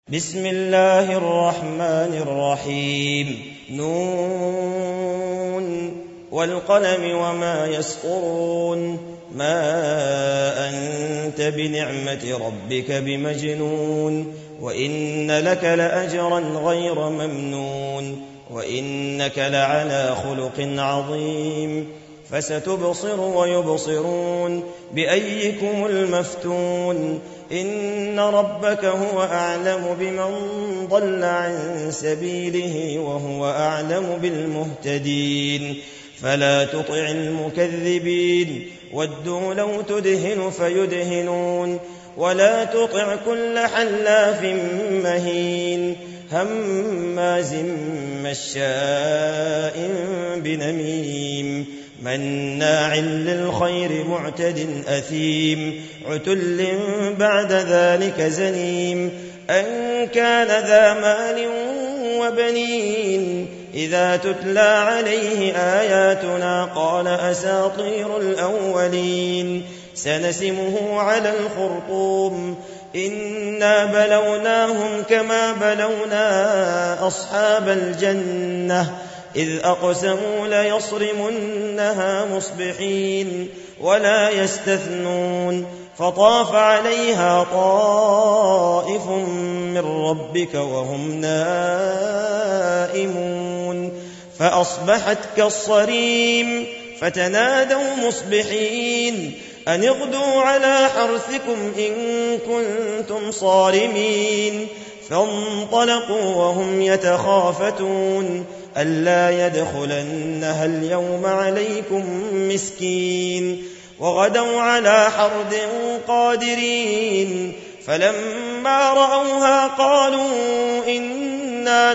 بسم الله الرحمن الرحيم نون والقلم وما يسطرون ما أنت بنعمة ربك بمجنون وإن لك لأجرا غير ممنون وإنك لعلى خلق عظيم فستبصر ويبصرون بأيكم المفتون إن ربك هو أعلم بمن ضل عن سبيله وهو أعلم بالمهتدين فلا تطع المكذبين ودوا لو تدهن فيدهنون ولا تطع كل حلاف مهين هماز مشاء بنميم مناع للخير معتد أثيم عتل بعد ذلك زنيم أن كان ذا مال وبنين إذا تتلى عليه آياتنا قال أساطير الأولين سنسمه على الخرطوم إنا بلوناهم كما بلونا أصحاب الجنة إذ أقسموا ليصرمنها مصبحين ولا يستثنون فطاف عليها طائف من ربك وهم نائمون فأصبحت كالصريم فتنادوا مصبحين أن اغدوا على حرثكم إن كنتم صارمين فانطلقوا وهم يتخافتون ألا يدخلنها اليوم عليكم مسكين وغدوا على حرد قادرين فلما رأوها قالوا إنا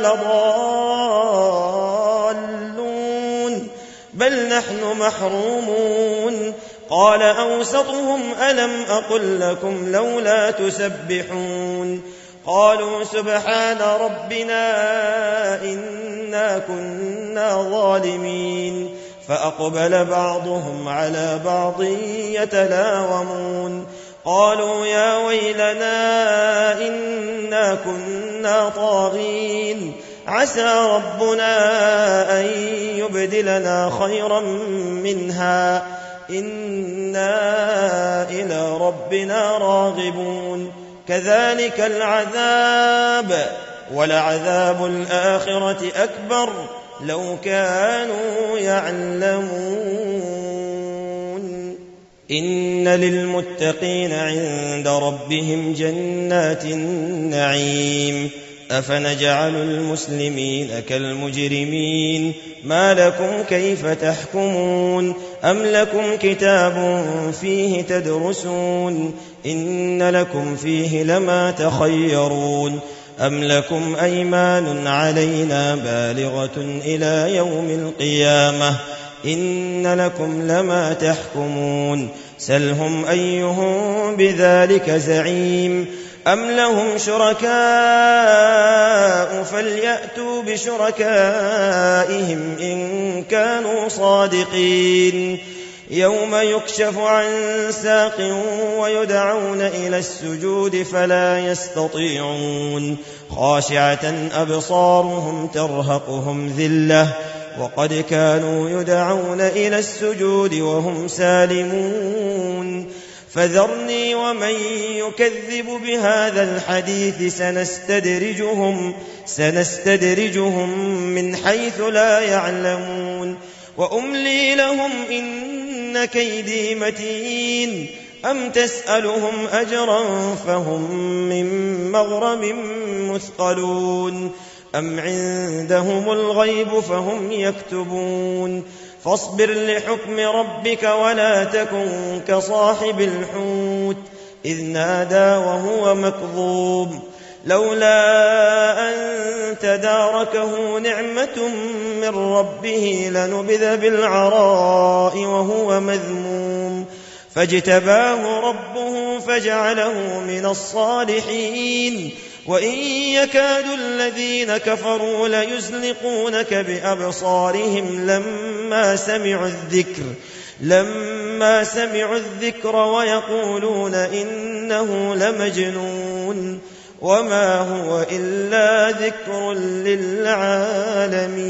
لضالون بل نحن محرومون قال أوسطهم ألم أقل لكم لولا تسبحون قالوا سبحان ربنا إنا كنا ظالمين فأقبل بعضهم على بعض يتلاومون قالوا يا ويلنا إنا كنا طاغين عسى ربنا أن يبدلنا خيرا منها إنا إلى ربنا راغبون كذلك العذاب ولعذاب الآخرة أكبر لو كانوا يعلمون إن للمتقين عند ربهم جنات النعيم أفنجعل المسلمين كالمجرمين ما لكم كيف تحكمون أم لكم كتاب فيه تدرسون إن لكم فيه لما تخيرون أم لكم أيمان علينا بالغة إلى يوم القيامة إن لكم لما تحكمون سلهم أيهم بذلك زعيم أم لهم شركاء فليأتوا بشركائهم إن كانوا صادقين يوم يكشف عن ساق ويدعون إلى السجود فلا يستطيعون خاشعة أبصارهم ترهقهم ذلة وقد كانوا يدعون إلى السجود وهم سالمون فذرني ومن يكذب بهذا الحديث سنستدرجهم من حيث لا يعلمون وأملي لهم إن كيدي متين أم تسألهم أجرا فهم من مغرم مثقلون أم عندهم الغيب فهم يكتبون فاصبر لحكم ربك ولا تكن كصاحب الحوت إذ نادى وهو مكظوم لولا أن تداركه نعمة من ربه لنبذ بالعراء وهو مذموم فاجتباه ربه فجعله من الصالحين وإن يكاد الذين كفروا ليزلقونك بأبصارهم لما سمعوا الذكر ويقولون إنه لمجنون وما هو إلا ذكر للعالمين.